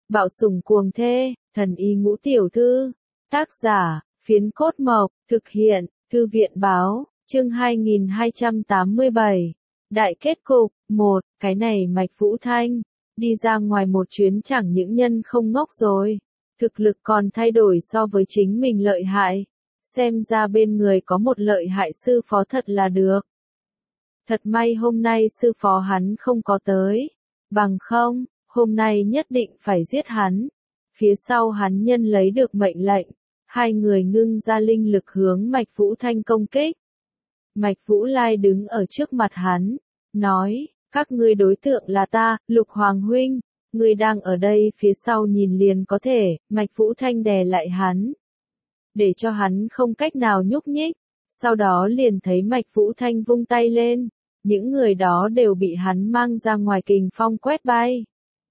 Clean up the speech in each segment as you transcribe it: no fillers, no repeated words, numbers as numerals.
Bạo sủng cuồng thê, thần y ngũ tiểu thư. Tác giả, Phiến Cốt Mộc, thực hiện, Thư viện báo, chương 2287. Đại kết cục, 1, cái này Mạch Vũ Thanh, đi ra ngoài một chuyến chẳng những nhân không ngốc rồi, thực lực còn thay đổi so với chính mình lợi hại, xem ra bên người có một lợi hại sư phó thật là được. Thật may hôm nay sư phó hắn không có tới, bằng không, hôm nay nhất định phải giết hắn. Phía sau hắn nhân lấy được mệnh lệnh, hai người ngưng ra linh lực hướng Mạch Vũ Thanh công kích. Mạch Vũ Lai đứng ở trước mặt hắn, nói, các ngươi đối tượng là ta, Lục Hoàng huynh, ngươi đang ở đây phía sau nhìn liền có thể. Mạch Vũ Thanh đè lại hắn, để cho hắn không cách nào nhúc nhích, sau đó liền thấy Mạch Vũ Thanh vung tay lên, những người đó đều bị hắn mang ra ngoài kình phong quét bay.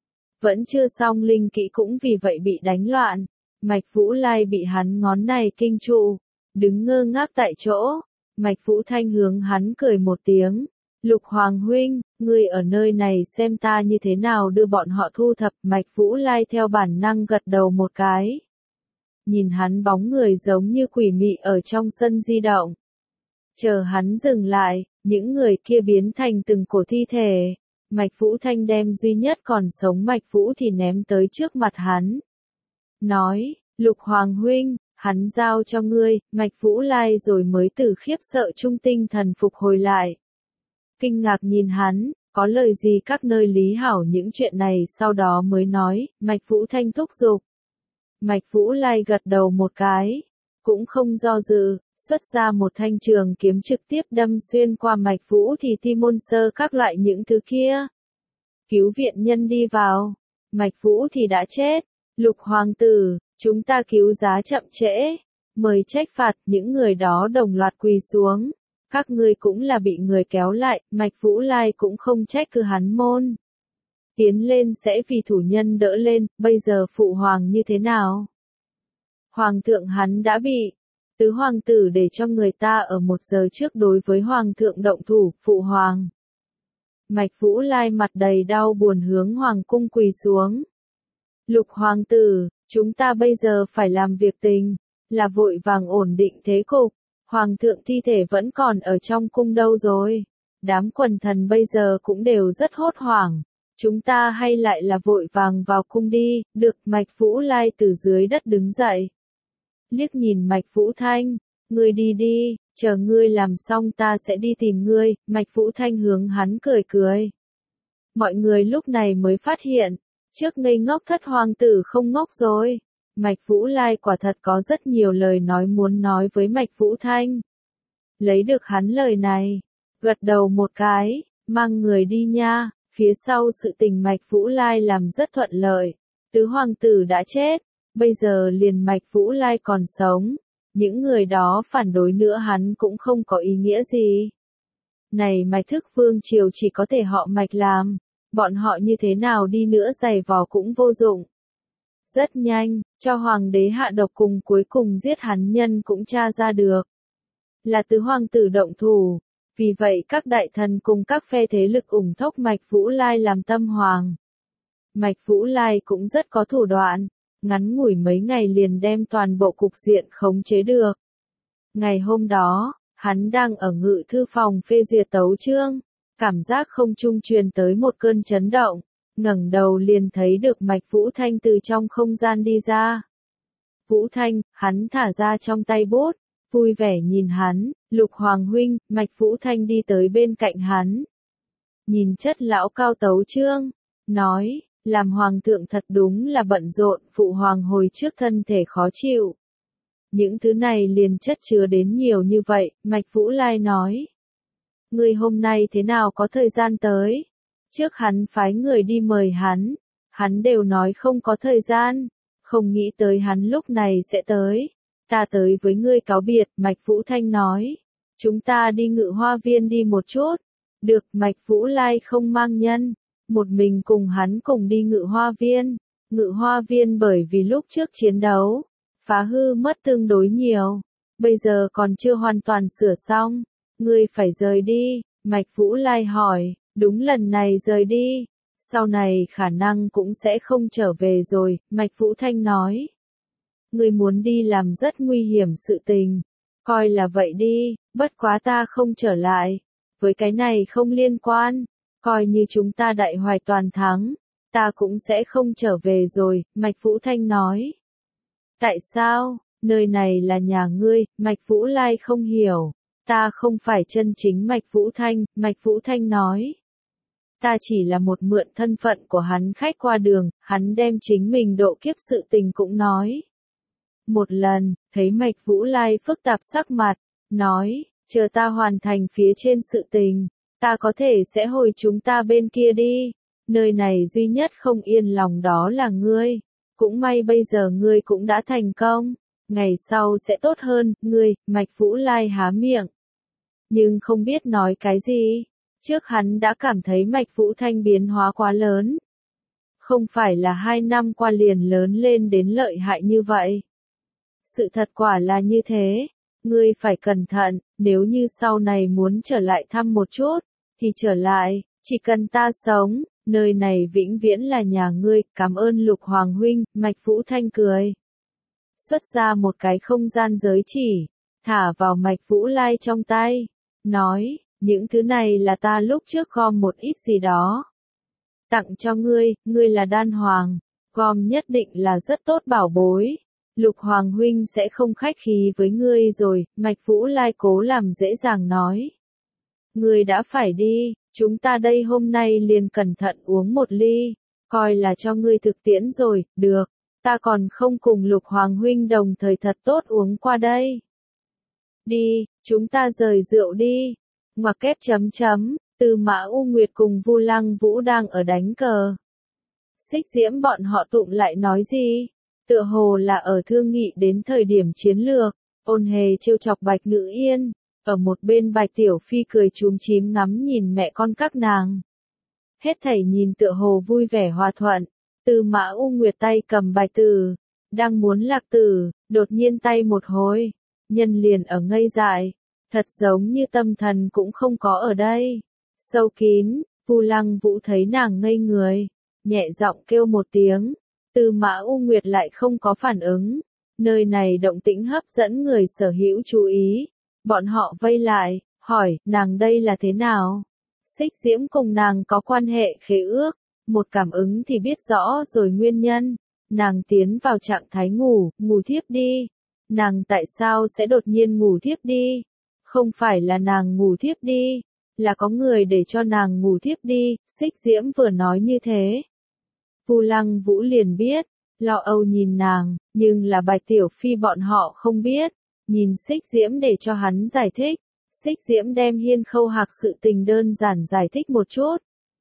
Vẫn chưa xong linh kỹ cũng vì vậy bị đánh loạn, Mạch Vũ Lai bị hắn ngón này kinh trụ, đứng ngơ ngác tại chỗ. Mạch Vũ Thanh hướng hắn cười một tiếng, Lục Hoàng huynh, ngươi ở nơi này xem ta như thế nào đưa bọn họ thu thập. Mạch Vũ Lai theo bản năng gật đầu một cái, nhìn hắn bóng người giống như quỷ mị ở trong sân di động. Chờ hắn dừng lại, những người kia biến thành từng cổ thi thể. Mạch Vũ Thanh đem duy nhất còn sống Mạch Vũ thì ném tới trước mặt hắn, nói, Lục Hoàng huynh, hắn giao cho ngươi. Mạch Vũ Lai rồi mới từ khiếp sợ trung tinh thần phục hồi lại. Kinh ngạc nhìn hắn, có lời gì các nơi lý hảo những chuyện này sau đó mới nói. Mạch Vũ Thanh thúc giục. Mạch Vũ Lai gật đầu một cái, cũng không do dự, xuất ra một thanh trường kiếm trực tiếp đâm xuyên qua Mạch Vũ thì ti môn sơ các loại những thứ kia. Cứu viện nhân đi vào, Mạch Vũ thì đã chết. Lục hoàng tử, chúng ta cứu giá chậm trễ, mời trách phạt. Những người đó đồng loạt quỳ xuống, các ngươi cũng là bị người kéo lại. Mạch Vũ Lai cũng không trách cứ hắn môn, tiến lên sẽ vì thủ nhân đỡ lên. Bây giờ phụ hoàng như thế nào? Hoàng thượng hắn đã bị tứ hoàng tử để cho người ta ở 1 giờ trước đối với hoàng thượng động thủ. Phụ hoàng. Mạch Vũ Lai mặt đầy đau buồn hướng hoàng cung quỳ xuống. Lục hoàng tử, chúng ta bây giờ phải làm việc tình, là vội vàng ổn định thế cục. Hoàng thượng thi thể vẫn còn ở trong cung đâu rồi? Đám quần thần bây giờ cũng đều rất hốt hoảng. Chúng ta hay lại là vội vàng vào cung đi. Được. Mạch Vũ Lai từ dưới đất đứng dậy, liếc nhìn Mạch Vũ Thanh, ngươi đi đi, chờ ngươi làm xong ta sẽ đi tìm ngươi. Mạch Vũ Thanh hướng hắn cười cười. Mọi người lúc này mới phát hiện, trước ngây ngốc thất hoàng tử không ngốc rồi. Mạch Vũ Lai quả thật có rất nhiều lời nói muốn nói với Mạch Vũ Thanh. Lấy được hắn lời này, gật đầu một cái, mang người đi nha. Phía sau sự tình Mạch Vũ Lai làm rất thuận lợi, tứ hoàng tử đã chết, bây giờ liền Mạch Vũ Lai còn sống, những người đó phản đối nữa hắn cũng không có ý nghĩa gì. Này Mạch Thức Vương triều chỉ có thể họ Mạch làm, bọn họ như thế nào đi nữa giày vò cũng vô dụng. Rất nhanh, cho hoàng đế hạ độc cùng cuối cùng giết hắn nhân cũng tra ra được, là tứ hoàng tử động thủ. Vì vậy các đại thần cùng các phe thế lực ủng thốc Mạch Vũ Lai làm tâm hoàng. Mạch Vũ Lai cũng rất có thủ đoạn, ngắn ngủi mấy ngày liền đem toàn bộ cục diện khống chế được. Ngày hôm đó, hắn đang ở ngự thư phòng phê duyệt tấu chương, cảm giác không trung truyền tới một cơn chấn động, ngẩng đầu liền thấy được Mạch Vũ Thanh từ trong không gian đi ra. Vũ Thanh, hắn thả ra trong tay bút, vui vẻ nhìn hắn. Lục Hoàng huynh. Mạch Vũ Thanh đi tới bên cạnh hắn, nhìn chất lão cao tấu chương, nói, làm hoàng thượng thật đúng là bận rộn. Phụ hoàng hồi trước thân thể khó chịu, những thứ này liền chất chứa đến nhiều như vậy. Mạch Vũ Lai nói, ngươi hôm nay thế nào có thời gian tới? Trước hắn phái người đi mời hắn đều nói không có thời gian, không nghĩ tới hắn lúc này sẽ tới. Ta tới với ngươi cáo biệt. Mạch Vũ Thanh nói, chúng ta đi Ngự Hoa Viên đi một chút. Được. Mạch Vũ Lai không mang nhân, một mình cùng hắn cùng đi Ngự Hoa Viên. Ngự Hoa Viên bởi vì lúc trước chiến đấu, phá hư mất tương đối nhiều, bây giờ còn chưa hoàn toàn sửa xong. Ngươi phải rời đi. Mạch Vũ Lai hỏi, đúng lần này rời đi, Sau này khả năng cũng sẽ không trở về rồi, Mạch Vũ Thanh nói. Ngươi muốn đi làm rất nguy hiểm sự tình. Coi là vậy đi, bất quá ta không trở lại. Với cái này không liên quan. Coi như chúng ta đại hoài toàn thắng. Ta cũng sẽ không trở về rồi, Mạch Vũ Thanh nói. Tại sao? Nơi này là nhà ngươi, Mạch Vũ Lai không hiểu. Ta không phải chân chính Mạch Vũ Thanh, Mạch Vũ Thanh nói. Ta chỉ là một mượn thân phận của hắn khách qua đường, hắn đem chính mình độ kiếp sự tình cũng nói. Một lần, thấy Mạch Vũ Lai phức tạp sắc mặt, nói, chờ ta hoàn thành phía trên sự tình, ta có thể sẽ hồi chúng ta bên kia đi. Nơi này duy nhất không yên lòng đó là ngươi. Cũng may bây giờ ngươi cũng đã thành công. Ngày sau sẽ tốt hơn, ngươi, Mạch Vũ Lai há miệng. Nhưng không biết nói cái gì. Trước hắn đã cảm thấy Mạch Vũ Thanh biến hóa quá lớn. Không phải là 2 năm qua liền lớn lên đến lợi hại như vậy. Sự thật quả là như thế. Ngươi phải cẩn thận, nếu như sau này muốn trở lại thăm một chút, thì trở lại, chỉ cần ta sống, nơi này vĩnh viễn là nhà ngươi, cảm ơn Lục Hoàng huynh, Mạch Vũ Thanh cười. Xuất ra một cái không gian giới chỉ, thả vào Mạch Vũ Lai trong tay, nói, những thứ này là ta lúc trước gom một ít gì đó. Tặng cho ngươi, ngươi là đan hoàng, gom nhất định là rất tốt bảo bối. Lục Hoàng huynh sẽ không khách khí với ngươi rồi, Mạch Vũ Lai cố làm dễ dàng nói. Ngươi đã phải đi, chúng ta đây hôm nay liền cẩn thận uống một ly, coi là cho ngươi thực tiễn rồi, được, ta còn không cùng Lục Hoàng huynh đồng thời thật tốt uống qua đây. Đi, chúng ta rời rượu đi. Ngoặc kép chấm chấm, Tư Mã U Nguyệt cùng Vu Lăng Vũ đang ở đánh cờ. Xích Diễm bọn họ tụng lại nói gì? Tựa hồ là ở thương nghị đến thời điểm chiến lược, Ôn Hề trêu chọc Bạch Nữ Yên, ở một bên Bạch Tiểu Phi cười chúm chím ngắm nhìn mẹ con các nàng. Hết thảy nhìn tựa hồ vui vẻ hòa thuận, Tư Mã U Nguyệt tay cầm Bạch Tử, đang muốn lạc tử, đột nhiên tay một hồi, nhân liền ở ngây dại, thật giống như tâm thần cũng không có ở đây. Sâu kín, Vu Lăng Vũ thấy nàng ngây người, nhẹ giọng kêu một tiếng. Tư Mã U Nguyệt lại không có phản ứng. Nơi này động tĩnh hấp dẫn người sở hữu chú ý. Bọn họ vây lại, hỏi, nàng đây là thế nào? Xích Diễm cùng nàng có quan hệ khế ước. Một cảm ứng thì biết rõ rồi nguyên nhân. Nàng tiến vào trạng thái ngủ, ngủ thiếp đi. Nàng tại sao sẽ đột nhiên ngủ thiếp đi? Không phải là nàng ngủ thiếp đi, là có người để cho nàng ngủ thiếp đi. Xích Diễm vừa nói như thế. Vu Lăng Vũ liền biết, lo âu nhìn nàng, nhưng là Bạch Tiểu Phi bọn họ không biết, nhìn Xích Diễm để cho hắn giải thích. Xích Diễm đem Hiên Khâu Hạc sự tình đơn giản giải thích một chút.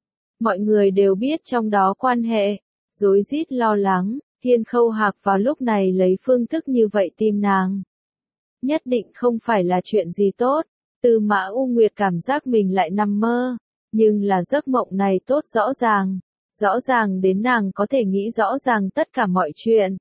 Mọi người đều biết trong đó quan hệ, rối rít lo lắng, Hiên Khâu Hạc vào lúc này lấy phương thức như vậy tìm nàng. Nhất định không phải là chuyện gì tốt, Tư Mã U Nguyệt cảm giác mình lại nằm mơ, nhưng là giấc mộng này tốt rõ ràng. Rõ ràng đến nàng có thể nghĩ rõ ràng tất cả mọi chuyện.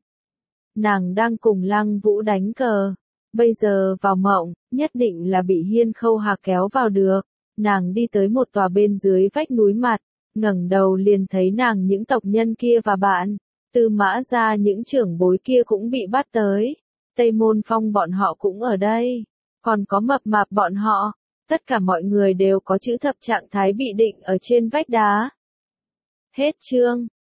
Nàng đang cùng Lăng Vũ đánh cờ. Bây giờ vào mộng, nhất định là bị Hiên Khâu Hạc kéo vào được. Nàng đi tới một tòa bên dưới vách núi mặt, ngẩng đầu liền thấy nàng những tộc nhân kia và bạn. Tư Mã gia những trưởng bối kia cũng bị bắt tới. Tây Môn Phong bọn họ cũng ở đây. Còn có Mập Mạp bọn họ. Tất cả mọi người đều có chữ thập trạng thái bị định ở trên vách đá. Hết chương.